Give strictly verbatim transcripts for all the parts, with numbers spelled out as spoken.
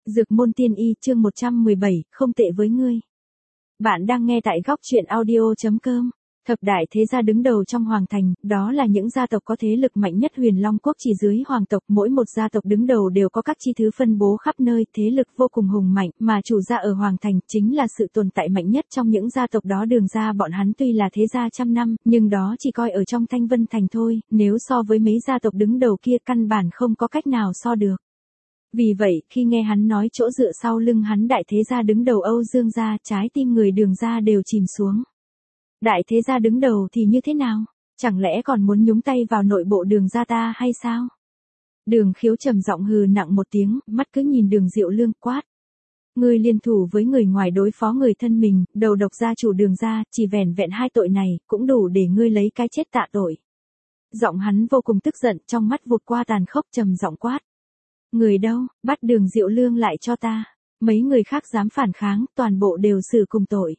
Dược môn tiên y chương một trăm mười bảy, không tệ với ngươi. Bạn đang nghe tại góc truyện audio.com. Thập đại thế gia đứng đầu trong hoàng thành, đó là những gia tộc có thế lực mạnh nhất Huyền Long quốc chỉ dưới hoàng tộc, mỗi một gia tộc đứng đầu đều có các chi thứ phân bố khắp nơi, thế lực vô cùng hùng mạnh, mà chủ gia ở hoàng thành chính là sự tồn tại mạnh nhất trong những gia tộc đó. Đường gia bọn hắn tuy là thế gia trăm năm, nhưng đó chỉ coi ở trong Thanh Vân thành thôi, nếu so với mấy gia tộc đứng đầu kia căn bản không có cách nào so được. Vì vậy, khi nghe hắn nói chỗ dựa sau lưng hắn đại thế gia đứng đầu Âu Dương gia, trái tim người Đường gia đều chìm xuống. Đại thế gia đứng đầu thì như thế nào? Chẳng lẽ còn muốn nhúng tay vào nội bộ Đường gia ta hay sao? Đường Khiếu trầm giọng hừ nặng một tiếng, mắt cứ nhìn Đường Diệu Lương quát. Ngươi liên thủ với người ngoài đối phó người thân mình, đầu độc gia chủ Đường gia, chỉ vẻn vẹn hai tội này, cũng đủ để ngươi lấy cái chết tạ tội. Giọng hắn vô cùng tức giận, trong mắt vụt qua tàn khốc, trầm giọng quát. Người đâu, bắt Đường Diệu Lương lại cho ta. Mấy người khác dám phản kháng, toàn bộ đều xử cùng tội.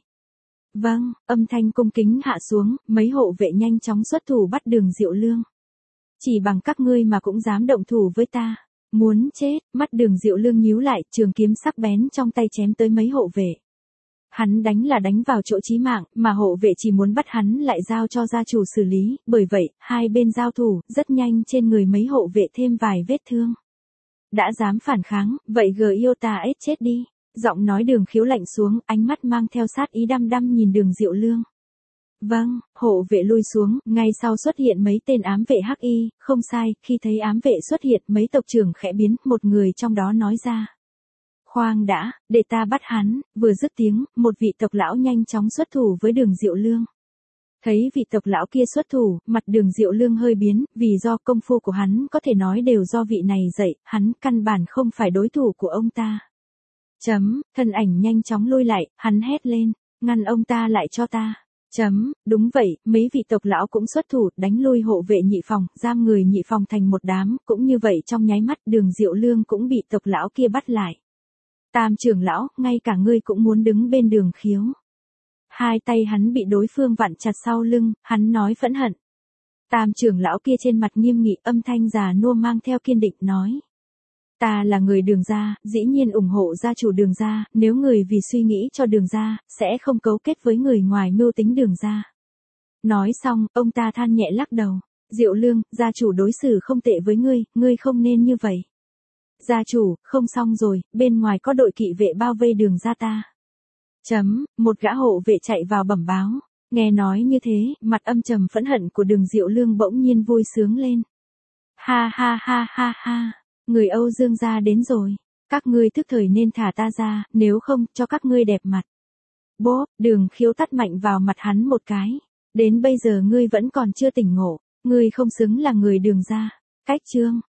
Vâng, âm thanh cung kính hạ xuống, mấy hộ vệ nhanh chóng xuất thủ bắt Đường Diệu Lương. Chỉ bằng các ngươi mà cũng dám động thủ với ta. Muốn chết, mắt Đường Diệu Lương nhíu lại, trường kiếm sắc bén trong tay chém tới mấy hộ vệ. Hắn đánh là đánh vào chỗ chí mạng, mà hộ vệ chỉ muốn bắt hắn lại giao cho gia chủ xử lý, bởi vậy, hai bên giao thủ, rất nhanh trên người mấy hộ vệ thêm vài vết thương. Đã dám phản kháng, vậy gờ yêu ta ết chết đi. Giọng nói Đường Khiếu lạnh xuống, ánh mắt mang theo sát ý đăm đăm nhìn Đường Diệu Lương. Vâng, hộ vệ lui xuống, ngay sau xuất hiện mấy tên ám vệ hắc y, không sai, khi thấy ám vệ xuất hiện mấy tộc trưởng khẽ biến, một người trong đó nói ra. Khoan đã, để ta bắt hắn, vừa dứt tiếng, một vị tộc lão nhanh chóng xuất thủ với Đường Diệu Lương. Thấy vị tộc lão kia xuất thủ, mặt Đường Diệu Lương hơi biến, vì do công phu của hắn có thể nói đều do vị này dạy, hắn căn bản không phải đối thủ của ông ta. Chấm, thân ảnh nhanh chóng lui lại, hắn hét lên, ngăn ông ta lại cho ta. Chấm, đúng vậy, mấy vị tộc lão cũng xuất thủ, đánh lui hộ vệ nhị phòng, giam người nhị phòng thành một đám, cũng như vậy trong nháy mắt Đường Diệu Lương cũng bị tộc lão kia bắt lại. Tam trưởng lão, ngay cả ngươi cũng muốn đứng bên Đường Khiếu. Hai tay hắn bị đối phương vặn chặt sau lưng, hắn nói phẫn hận. Tam trưởng lão kia trên mặt nghiêm nghị, âm thanh già nua mang theo kiên định nói. Ta là người Đường gia, dĩ nhiên ủng hộ gia chủ Đường gia, nếu người vì suy nghĩ cho Đường gia, sẽ không cấu kết với người ngoài mưu tính Đường gia. Nói xong, ông ta than nhẹ lắc đầu. Diệu Lương, gia chủ đối xử không tệ với ngươi, ngươi không nên như vậy. Gia chủ, không xong rồi, bên ngoài có đội kỵ vệ bao vây Đường gia ta. Chấm, một gã hộ vệ chạy vào bẩm báo. Nghe nói như thế, mặt âm trầm phẫn hận của Đường Diệu Lương bỗng nhiên vui sướng lên. Ha ha ha ha ha, người Âu Dương gia đến rồi. Các ngươi thức thời nên thả ta ra, nếu không, cho các ngươi đẹp mặt. Bốp, Đường Khiếu tát mạnh vào mặt hắn một cái. Đến bây giờ ngươi vẫn còn chưa tỉnh ngộ, ngươi không xứng là người Đường gia. Cách chương.